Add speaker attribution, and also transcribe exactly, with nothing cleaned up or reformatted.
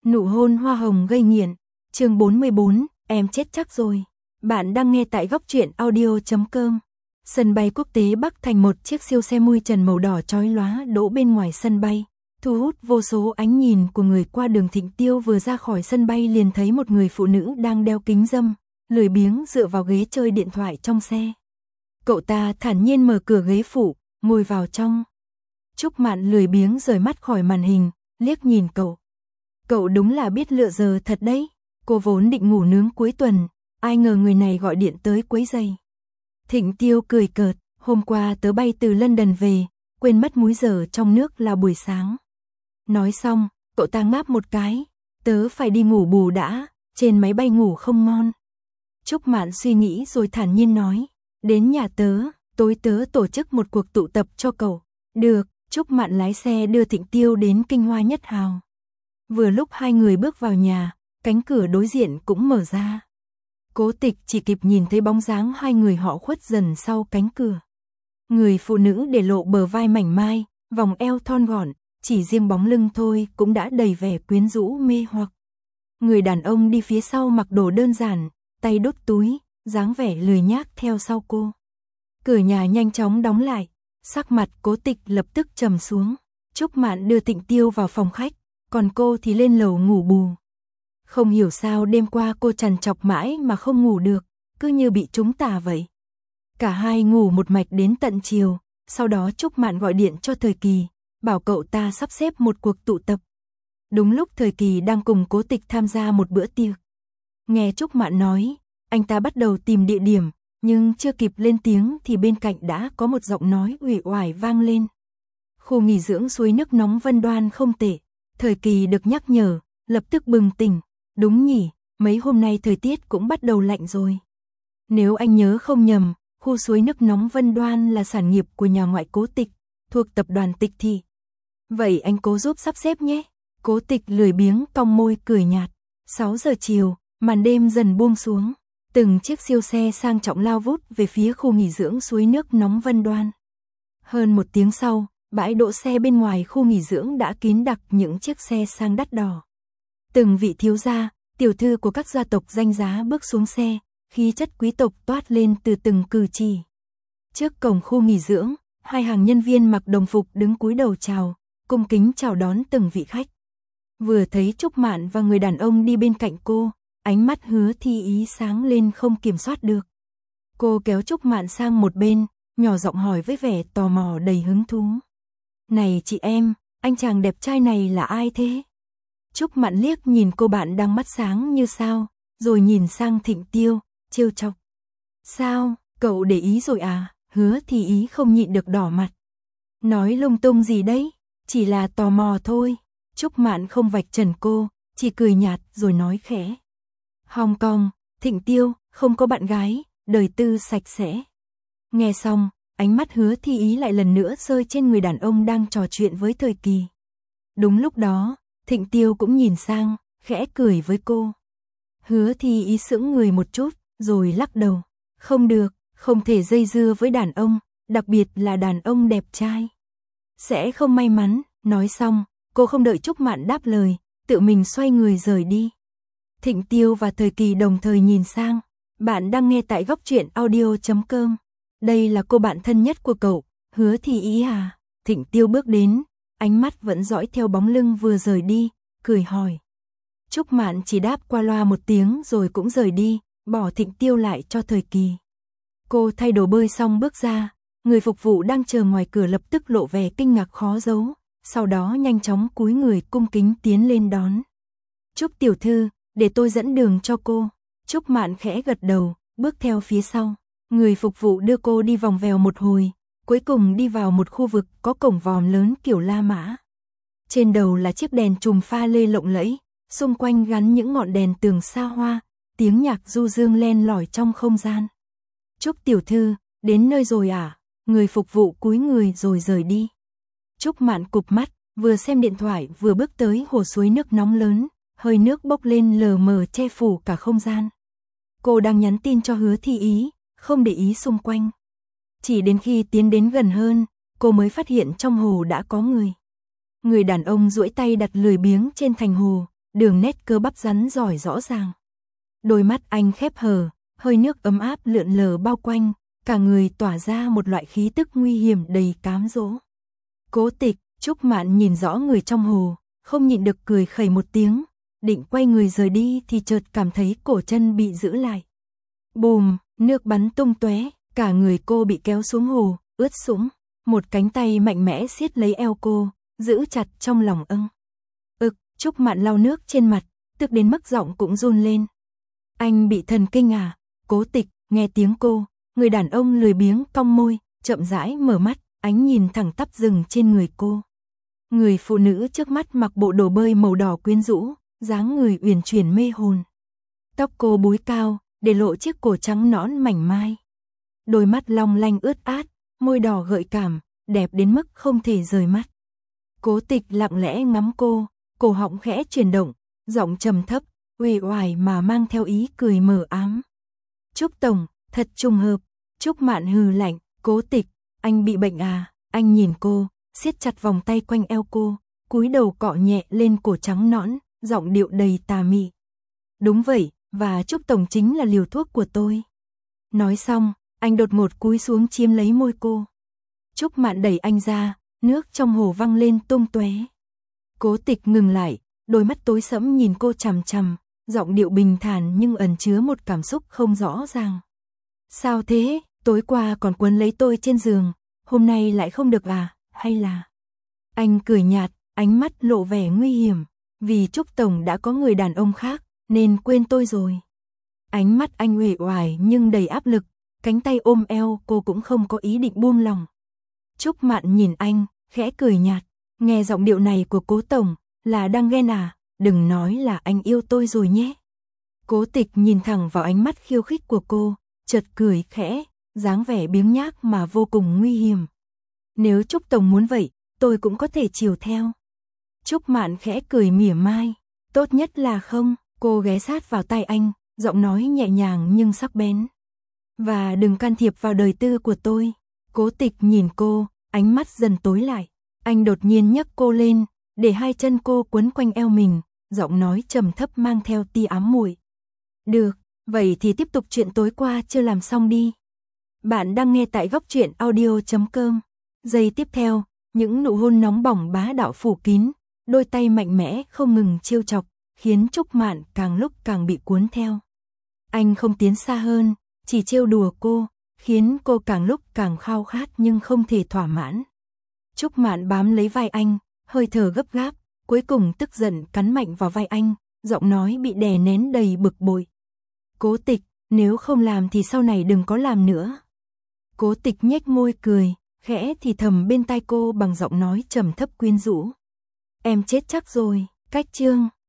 Speaker 1: Nụ hôn hoa hồng gây nghiện, chương bốn mươi bốn, em chết chắc rồi. Bạn đang nghe tại góc truyện audio chấm com. Sân bay quốc tế Bắc Thành, một chiếc siêu xe mui trần màu đỏ chói lóa đỗ bên ngoài sân bay, thu hút vô số ánh nhìn của người qua đường. Thịnh Tiêu vừa ra khỏi sân bay liền thấy một người phụ nữ đang đeo kính râm, lười biếng dựa vào ghế chơi điện thoại trong xe. Cậu ta thản nhiên mở cửa ghế phụ, ngồi vào trong. Trúc Mạn lười biếng rời mắt khỏi màn hình, liếc nhìn cậu. Cậu đúng là biết lựa giờ thật đấy. Cô vốn định ngủ nướng cuối tuần, ai ngờ người này gọi điện tới quấy rầy. Thịnh Tiêu cười cợt, hôm qua tớ bay từ London về, quên mất múi giờ trong nước là buổi sáng. Nói xong, cậu ta ngáp một cái, tớ phải đi ngủ bù đã, trên máy bay ngủ không ngon. Trúc Mạn suy nghĩ rồi thản nhiên nói, đến nhà tớ, tối tớ tổ chức một cuộc tụ tập cho cậu. Được, Trúc Mạn lái xe đưa Thịnh Tiêu đến Kinh Hoa Nhất Hào. Vừa lúc hai người bước vào nhà, cánh cửa đối diện cũng mở ra. Cố Tịch chỉ kịp nhìn thấy bóng dáng hai người họ khuất dần sau cánh cửa. Người phụ nữ để lộ bờ vai mảnh mai, vòng eo thon gọn, chỉ riêng bóng lưng thôi cũng đã đầy vẻ quyến rũ mê hoặc. Người đàn ông đi phía sau mặc đồ đơn giản, tay đút túi, dáng vẻ lười nhác theo sau cô. Cửa nhà nhanh chóng đóng lại, sắc mặt Cố Tịch lập tức trầm xuống. Trúc Mạn đưa Thịnh Tiêu vào phòng khách, còn cô thì lên lầu ngủ bù. Không hiểu sao đêm qua cô trằn trọc mãi mà không ngủ được, cứ như bị trúng tà vậy. Cả hai ngủ một mạch đến tận chiều, sau đó Trúc Mạn gọi điện cho Thời Kỳ, bảo cậu ta sắp xếp một cuộc tụ tập. Đúng lúc Thời Kỳ đang cùng Cố Tịch tham gia một bữa tiệc. Nghe Trúc Mạn nói, anh ta bắt đầu tìm địa điểm, nhưng chưa kịp lên tiếng thì bên cạnh đã có một giọng nói uể oải vang lên. Khu nghỉ dưỡng suối nước nóng Vân Đoan không tệ. Thời Kỳ được nhắc nhở, lập tức bừng tỉnh. Đúng nhỉ, mấy hôm nay thời tiết cũng bắt đầu lạnh rồi. Nếu anh nhớ không nhầm, khu suối nước nóng Vân Đoan là sản nghiệp của nhà ngoại Cố Tịch, thuộc tập đoàn Tịch Thị. Vậy anh cố giúp sắp xếp nhé. Cố Tịch lười biếng cong môi cười nhạt. sáu giờ chiều, màn đêm dần buông xuống. Từng chiếc siêu xe sang trọng lao vút về phía khu nghỉ dưỡng suối nước nóng Vân Đoan. Hơn một tiếng sau, bãi đỗ xe bên ngoài khu nghỉ dưỡng đã kín đặc những chiếc xe sang đắt đỏ. Từng vị thiếu gia, tiểu thư của các gia tộc danh giá bước xuống xe, khí chất quý tộc toát lên từ từng cử chỉ. Trước cổng khu nghỉ dưỡng, hai hàng nhân viên mặc đồng phục đứng cúi đầu chào, cung kính chào đón từng vị khách. Vừa thấy Trúc Mạn và người đàn ông đi bên cạnh cô, ánh mắt Hứa Thi Ý sáng lên không kiểm soát được. Cô kéo Trúc Mạn sang một bên, nhỏ giọng hỏi với vẻ tò mò đầy hứng thú. Này chị em, anh chàng đẹp trai này là ai thế? Trúc Mạn liếc nhìn cô bạn đang mắt sáng như sao, rồi nhìn sang Thịnh Tiêu, trêu chọc. Sao, cậu để ý rồi à? Hứa Thi Ý không nhịn được đỏ mặt. Nói lung tung gì đấy, chỉ là tò mò thôi. Trúc Mạn không vạch trần cô, chỉ cười nhạt rồi nói khẽ. Hong Kong, Thịnh Tiêu, không có bạn gái, đời tư sạch sẽ. Nghe xong, ánh mắt Hứa Thi Ý lại lần nữa rơi trên người đàn ông đang trò chuyện với Thời Kỳ. Đúng lúc đó, Thịnh Tiêu cũng nhìn sang, khẽ cười với cô. Hứa Thi Ý sững người một chút, rồi lắc đầu. Không được, không thể dây dưa với đàn ông, đặc biệt là đàn ông đẹp trai. Sẽ không may mắn. Nói xong, cô không đợi Trúc Mạn đáp lời, tự mình xoay người rời đi. Thịnh Tiêu và Thời Kỳ đồng thời nhìn sang. Bạn đang nghe tại góc truyện audio chấm com. Đây là cô bạn thân nhất của cậu, Hứa Thi Ý à? Thịnh Tiêu bước đến, ánh mắt vẫn dõi theo bóng lưng vừa rời đi, cười hỏi. Trúc Mạn chỉ đáp qua loa một tiếng rồi cũng rời đi, bỏ Thịnh Tiêu lại cho Thời Kỳ. Cô thay đồ bơi xong bước ra, người phục vụ đang chờ ngoài cửa lập tức lộ vẻ kinh ngạc khó giấu, sau đó nhanh chóng cúi người cung kính tiến lên đón. Trúc tiểu thư, để tôi dẫn đường cho cô. Trúc Mạn khẽ gật đầu, bước theo phía sau. Người phục vụ đưa cô đi vòng vèo một hồi, cuối cùng đi vào một khu vực có cổng vòm lớn kiểu La Mã. Trên đầu là chiếc đèn chùm pha lê lộng lẫy, xung quanh gắn những ngọn đèn tường xa hoa, tiếng nhạc du dương len lỏi trong không gian. Trúc tiểu thư, đến nơi rồi à? Người phục vụ cúi người rồi rời đi. Trúc Mạn cụp mắt, vừa xem điện thoại vừa bước tới hồ suối nước nóng lớn, hơi nước bốc lên lờ mờ che phủ cả không gian. Cô đang nhắn tin cho Hứa Thi Ý, không để ý xung quanh. Chỉ đến khi tiến đến gần hơn, cô mới phát hiện trong hồ đã có người. Người đàn ông duỗi tay đặt lười biếng trên thành hồ, đường nét cơ bắp rắn giỏi rõ ràng. Đôi mắt anh khép hờ, hơi nước ấm áp lượn lờ bao quanh, cả người tỏa ra một loại khí tức nguy hiểm đầy cám dỗ. Cố Tịch, Trúc Mạn nhìn rõ người trong hồ, không nhịn được cười khẩy một tiếng, định quay người rời đi thì chợt cảm thấy cổ chân bị giữ lại. Bùm, nước bắn tung tóe, cả người cô bị kéo xuống hồ, ướt sũng, một cánh tay mạnh mẽ siết lấy eo cô, giữ chặt trong lòng âng. Ực, Trúc Mạn lau nước trên mặt, tức đến mức giọng cũng run lên. Anh bị thần kinh à? Cố Tịch, nghe tiếng cô, người đàn ông lười biếng cong môi, chậm rãi mở mắt, ánh nhìn thẳng tắp dừng trên người cô. Người phụ nữ trước mắt mặc bộ đồ bơi màu đỏ quyến rũ, dáng người uyển chuyển mê hồn. Tóc cô búi cao, để lộ chiếc cổ trắng nõn mảnh mai. Đôi mắt long lanh ướt át, môi đỏ gợi cảm, đẹp đến mức không thể rời mắt. Cố Tịch lặng lẽ ngắm cô, cổ họng khẽ chuyển động, giọng trầm thấp, uể oải mà mang theo ý cười mờ ám. Trúc tổng, thật trùng hợp. Trúc Mạn hừ lạnh, Cố Tịch, anh bị bệnh à? Anh nhìn cô, siết chặt vòng tay quanh eo cô, cúi đầu cọ nhẹ lên cổ trắng nõn, giọng điệu đầy tà mị. Đúng vậy, và Trúc tổng chính là liều thuốc của tôi. Nói xong, anh đột ngột cúi xuống chiếm lấy môi cô. Trúc Mạn đẩy anh ra, nước trong hồ văng lên tung tóe. Cố Tịch ngừng lại, đôi mắt tối sẫm nhìn cô chằm chằm, giọng điệu bình thản nhưng ẩn chứa một cảm xúc không rõ ràng. Sao thế, tối qua còn quấn lấy tôi trên giường, hôm nay lại không được à, hay là... Anh cười nhạt, ánh mắt lộ vẻ nguy hiểm, vì Trúc tổng đã có người đàn ông khác, nên quên tôi rồi. Ánh mắt anh uể oải nhưng đầy áp lực, cánh tay ôm eo cô cũng không có ý định buông lòng. Trúc Mạn nhìn anh, khẽ cười nhạt, nghe giọng điệu này của Cố tổng, là đang ghen à, đừng nói là anh yêu tôi rồi nhé. Cố Tịch nhìn thẳng vào ánh mắt khiêu khích của cô, chợt cười khẽ, dáng vẻ biếng nhác mà vô cùng nguy hiểm. Nếu Trúc tổng muốn vậy, tôi cũng có thể chiều theo. Trúc Mạn khẽ cười mỉa mai, tốt nhất là không. Cô ghé sát vào tai anh, giọng nói nhẹ nhàng nhưng sắc bén. Và đừng can thiệp vào đời tư của tôi. Cố Tịch nhìn cô, ánh mắt dần tối lại. Anh đột nhiên nhấc cô lên, để hai chân cô quấn quanh eo mình, giọng nói trầm thấp mang theo tia ám muội. Được, vậy thì tiếp tục chuyện tối qua chưa làm xong đi. Bạn đang nghe tại góc truyện audio chấm com. Giây tiếp theo, những nụ hôn nóng bỏng bá đạo phủ kín, đôi tay mạnh mẽ không ngừng trêu chọc, khiến Trúc Mạn càng lúc càng bị cuốn theo. Anh không tiến xa hơn, chỉ trêu đùa cô, khiến cô càng lúc càng khao khát nhưng không thể thỏa mãn. Trúc Mạn bám lấy vai anh, hơi thở gấp gáp, cuối cùng tức giận cắn mạnh vào vai anh, giọng nói bị đè nén đầy bực bội. Cố Tịch, nếu không làm thì sau này đừng có làm nữa. Cố Tịch nhếch môi cười, khẽ thì thầm bên tai cô bằng giọng nói trầm thấp quyến rũ. Em chết chắc rồi, cách chương.